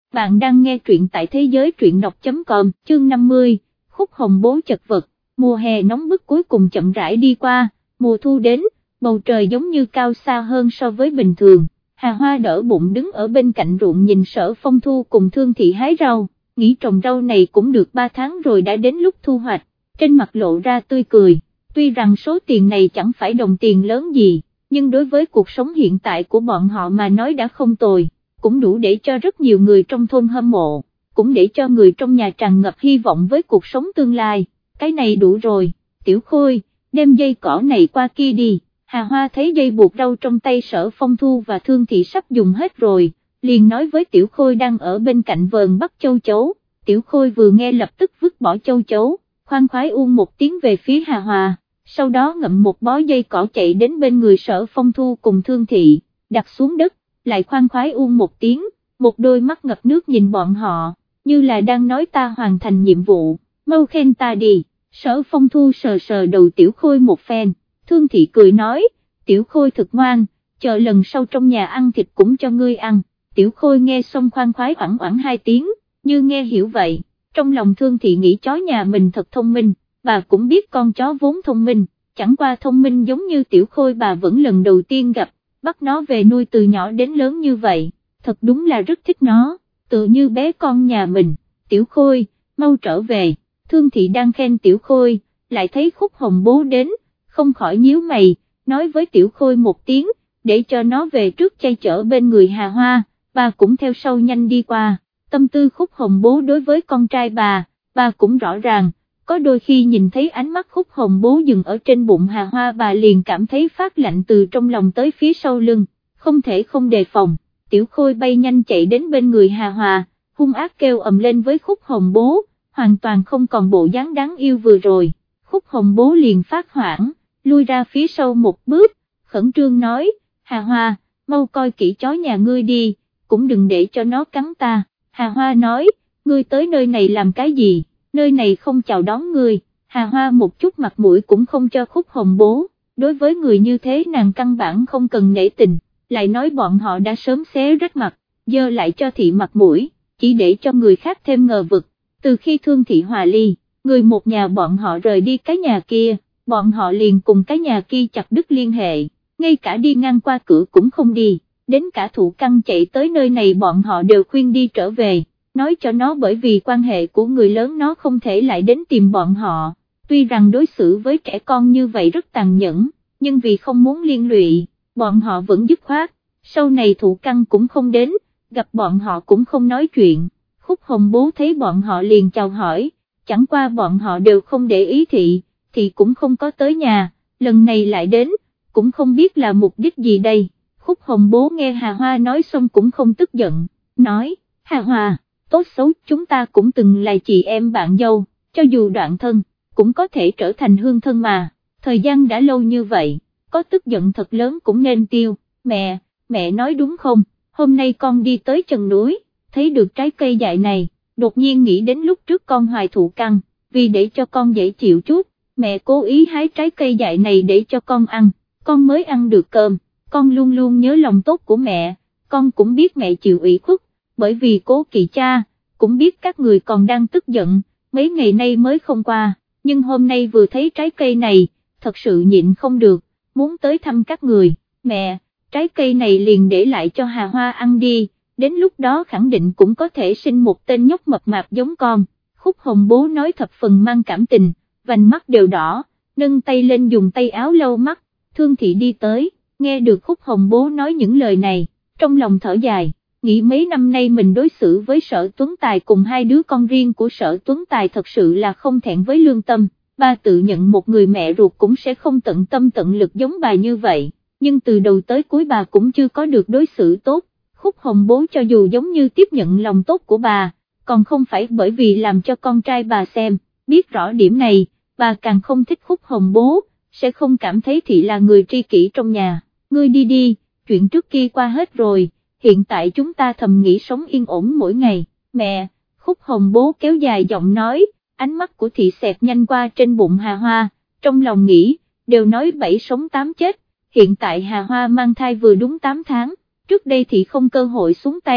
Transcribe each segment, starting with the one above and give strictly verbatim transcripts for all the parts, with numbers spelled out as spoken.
bạn đang nghe truyện tại thế giới truyện đọc chấm com, chương năm mươi, khúc hồng bố chật vật, mùa hè nóng bức cuối cùng chậm rãi đi qua, mùa thu đến, bầu trời giống như cao xa hơn so với bình thường, Hà Hoa đỡ bụng đứng ở bên cạnh ruộng nhìn Sở Phong Thu cùng Thương Thị hái rau, nghĩ trồng rau này cũng được ba tháng rồi đã đến lúc thu hoạch, trên mặt lộ ra tươi cười, tuy rằng số tiền này chẳng phải đồng tiền lớn gì, nhưng đối với cuộc sống hiện tại của bọn họ mà nói đã không tồi, cũng đủ để cho rất nhiều người trong thôn hâm mộ, cũng để cho người trong nhà tràn ngập hy vọng với cuộc sống tương lai, cái này đủ rồi, Tiểu Khôi, đem dây cỏ này qua kia đi, Hà Hoa thấy dây buộc rau trong tay Sở Phong Thu và Thương Thị sắp dùng hết rồi, liền nói với Tiểu Khôi đang ở bên cạnh vườn bắt châu chấu, Tiểu Khôi vừa nghe lập tức vứt bỏ châu chấu, khoan khoái uông một tiếng về phía Hà Hoa, sau đó ngậm một bó dây cỏ chạy đến bên người Sở Phong Thu cùng Thương Thị, đặt xuống đất, lại khoan khoái uông một tiếng, một đôi mắt ngập nước nhìn bọn họ, như là đang nói ta hoàn thành nhiệm vụ, mau khen ta đi, Sở Phong Thu sờ sờ đầu Tiểu Khôi một phen, Thương Thị cười nói, Tiểu Khôi thật ngoan, chờ lần sau trong nhà ăn thịt cũng cho ngươi ăn, Tiểu Khôi nghe xong khoan khoái oảng oảng hai tiếng, như nghe hiểu vậy, trong lòng Thương Thị nghĩ chó nhà mình thật thông minh, bà cũng biết con chó vốn thông minh, chẳng qua thông minh giống như Tiểu Khôi bà vẫn lần đầu tiên gặp, bắt nó về nuôi từ nhỏ đến lớn như vậy, thật đúng là rất thích nó, tự như bé con nhà mình, Tiểu Khôi, mau trở về, Thương Thị đang khen Tiểu Khôi, lại thấy Khúc Hồng bố đến, không khỏi nhíu mày, nói với Tiểu Khôi một tiếng, để cho nó về trước chay chở bên người Hà Hoa, bà cũng theo sau nhanh đi qua, tâm tư Khúc Hồng bố đối với con trai bà, bà cũng rõ ràng, có đôi khi nhìn thấy ánh mắt Khúc Hồng bố dừng ở trên bụng Hà Hoa bà liền cảm thấy phát lạnh từ trong lòng tới phía sau lưng, không thể không đề phòng, Tiểu Khôi bay nhanh chạy đến bên người Hà Hoa, hung ác kêu ầm lên với Khúc Hồng bố, hoàn toàn không còn bộ dáng đáng yêu vừa rồi, Khúc Hồng bố liền phát hoảng, lui ra phía sau một bước, khẩn trương nói, Hà Hoa, mau coi kỹ chó nhà ngươi đi, cũng đừng để cho nó cắn ta, Hà Hoa nói, ngươi tới nơi này làm cái gì, nơi này không chào đón ngươi, Hà Hoa một chút mặt mũi cũng không cho Khúc Hồng bố, đối với người như thế nàng căn bản không cần nể tình, lại nói bọn họ đã sớm xé rách mặt, dơ lại cho thị mặt mũi, chỉ để cho người khác thêm ngờ vực, từ khi Thương Thị hòa ly, người một nhà bọn họ rời đi cái nhà kia, bọn họ liền cùng cái nhà kia chặt đứt liên hệ, ngay cả đi ngang qua cửa cũng không đi, đến cả Thụ Căn chạy tới nơi này bọn họ đều khuyên đi trở về, nói cho nó bởi vì quan hệ của người lớn nó không thể lại đến tìm bọn họ, tuy rằng đối xử với trẻ con như vậy rất tàn nhẫn, nhưng vì không muốn liên lụy, bọn họ vẫn dứt khoát, sau này Thụ Căn cũng không đến, gặp bọn họ cũng không nói chuyện, Khúc Hồng bố thấy bọn họ liền chào hỏi, chẳng qua bọn họ đều không để ý thị, thì cũng không có tới nhà, lần này lại đến, cũng không biết là mục đích gì đây, Khúc Hồng bố nghe Hà Hoa nói xong cũng không tức giận, nói, Hà Hoa, tốt xấu chúng ta cũng từng là chị em bạn dâu, cho dù đoạn thân, cũng có thể trở thành hương thân mà, thời gian đã lâu như vậy, có tức giận thật lớn cũng nên tiêu, mẹ, mẹ nói đúng không, hôm nay con đi tới chân núi, thấy được trái cây dại này, đột nhiên nghĩ đến lúc trước con hoài Thụ Căn, vì để cho con dễ chịu chút, mẹ cố ý hái trái cây dại này để cho con ăn, con mới ăn được cơm, con luôn luôn nhớ lòng tốt của mẹ, con cũng biết mẹ chịu ủy khuất, bởi vì Cố Kỵ cha, cũng biết các người còn đang tức giận, mấy ngày nay mới không qua, nhưng hôm nay vừa thấy trái cây này, thật sự nhịn không được, muốn tới thăm các người, mẹ, trái cây này liền để lại cho Hà Hoa ăn đi, đến lúc đó khẳng định cũng có thể sinh một tên nhóc mập mạp giống con, Khúc Hồng bố nói thập phần mang cảm tình, vành mắt đều đỏ, nâng tay lên dùng tay áo lau mắt, Thương Thị đi tới, nghe được Khúc Hồng bố nói những lời này, trong lòng thở dài, nghĩ mấy năm nay mình đối xử với Sở Tuấn Tài cùng hai đứa con riêng của Sở Tuấn Tài thật sự là không thẹn với lương tâm, ba tự nhận một người mẹ ruột cũng sẽ không tận tâm tận lực giống bà như vậy, nhưng từ đầu tới cuối bà cũng chưa có được đối xử tốt, Khúc Hồng bố cho dù giống như tiếp nhận lòng tốt của bà, còn không phải bởi vì làm cho con trai bà xem, biết rõ điểm này, bà càng không thích Khúc Hồng bố, sẽ không cảm thấy Thị là người tri kỷ trong nhà, ngươi đi đi, chuyện trước kia qua hết rồi, hiện tại chúng ta thầm nghĩ sống yên ổn mỗi ngày, mẹ, Khúc Hồng bố kéo dài giọng nói, ánh mắt của Thị xẹt nhanh qua trên bụng Hà Hoa, trong lòng nghĩ, đều nói bảy sống tám chết, hiện tại Hà Hoa mang thai vừa đúng tám tháng, trước đây Thị không cơ hội xuống tay,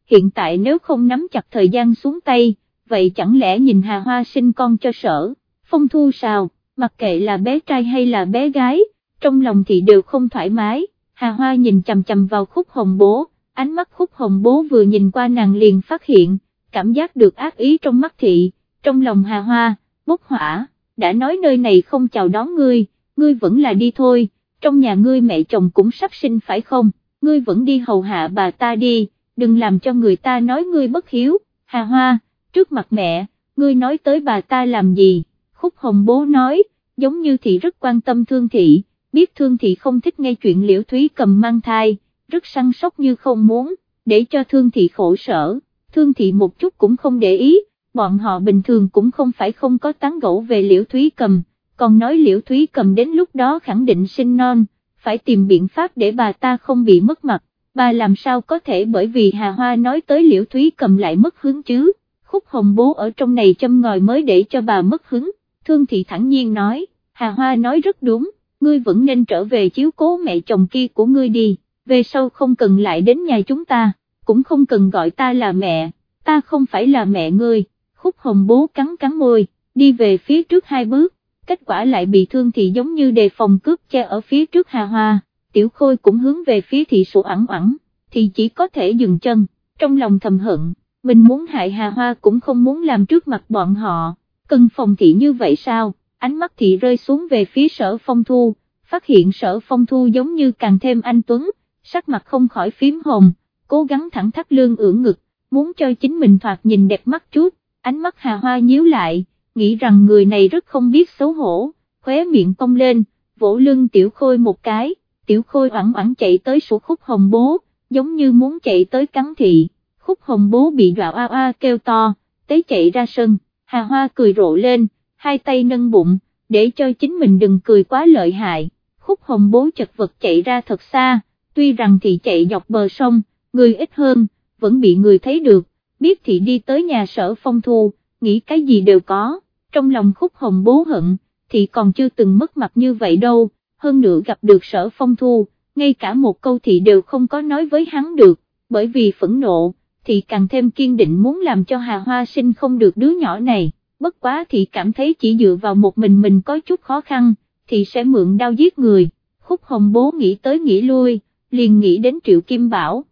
hiện tại nếu không nắm chặt thời gian xuống tay, vậy chẳng lẽ nhìn Hà Hoa sinh con cho sở, Phong Thu sao, mặc kệ là bé trai hay là bé gái, trong lòng thì đều không thoải mái. Hà Hoa nhìn chằm chằm vào Khúc Hồng Bố, ánh mắt Khúc Hồng Bố vừa nhìn qua nàng liền phát hiện, cảm giác được ác ý trong mắt thị, trong lòng Hà Hoa, bốc hỏa, đã nói nơi này không chào đón ngươi, ngươi vẫn là đi thôi, trong nhà ngươi mẹ chồng cũng sắp sinh phải không, ngươi vẫn đi hầu hạ bà ta đi, đừng làm cho người ta nói ngươi bất hiếu. Hà Hoa, trước mặt mẹ, ngươi nói tới bà ta làm gì? Khúc Hồng Bố nói, giống như thị rất quan tâm Thương Thị, biết Thương Thị không thích nghe chuyện Liễu Thúy Cầm mang thai, rất săn sóc như không muốn, để cho Thương Thị khổ sở. Thương Thị một chút cũng không để ý, bọn họ bình thường cũng không phải không có tán gẫu về Liễu Thúy Cầm, còn nói Liễu Thúy Cầm đến lúc đó khẳng định sinh non, phải tìm biện pháp để bà ta không bị mất mặt, bà làm sao có thể bởi vì Hà Hoa nói tới Liễu Thúy Cầm lại mất hứng chứ. Khúc Hồng Bố ở trong này châm ngòi mới để cho bà mất hứng. Thương Thị thẳng nhiên nói, Hà Hoa nói rất đúng, ngươi vẫn nên trở về chiếu cố mẹ chồng kia của ngươi đi, về sau không cần lại đến nhà chúng ta, cũng không cần gọi ta là mẹ, ta không phải là mẹ ngươi. Khúc Hồng Bố cắn cắn môi, đi về phía trước hai bước, kết quả lại bị Thương Thị giống như đề phòng cướp che ở phía trước Hà Hoa. Tiểu Khôi cũng hướng về phía thị sụ ẳng ẳng, thì chỉ có thể dừng chân, trong lòng thầm hận, mình muốn hại Hà Hoa cũng không muốn làm trước mặt bọn họ, cần phòng thị như vậy sao? Ánh mắt thị rơi xuống về phía Sở Phong Thu, phát hiện Sở Phong Thu giống như càng thêm anh tuấn, sắc mặt không khỏi phím hồng, cố gắng thẳng thắt lưng ưỡn ngực, muốn cho chính mình thoạt nhìn đẹp mắt chút, ánh mắt Hà Hoa nhíu lại, nghĩ rằng người này rất không biết xấu hổ, khóe miệng cong lên, vỗ lưng Tiểu Khôi một cái. Tiểu Khôi oảng oảng chạy tới sủa Khúc Hồng Bố, giống như muốn chạy tới cắn thị. Khúc Hồng Bố bị dọa oa oa kêu to, tế chạy ra sân. Hà Hoa cười rộ lên, hai tay nâng bụng, để cho chính mình đừng cười quá lợi hại. Khúc Hồng Bố chật vật chạy ra thật xa, tuy rằng thị chạy dọc bờ sông, người ít hơn, vẫn bị người thấy được, biết thị đi tới nhà Sở Phong Thu, nghĩ cái gì đều có. Trong lòng Khúc Hồng Bố hận, thị còn chưa từng mất mặt như vậy đâu. Hơn nữa gặp được Sở Phong Thu, ngay cả một câu thị đều không có nói với hắn được, bởi vì phẫn nộ, thị càng thêm kiên định muốn làm cho Hà Hoa sinh không được đứa nhỏ này, bất quá thị cảm thấy chỉ dựa vào một mình mình có chút khó khăn, thì sẽ mượn đao giết người. Khúc Hồng Bố nghĩ tới nghĩ lui, liền nghĩ đến Triệu Kim Bảo,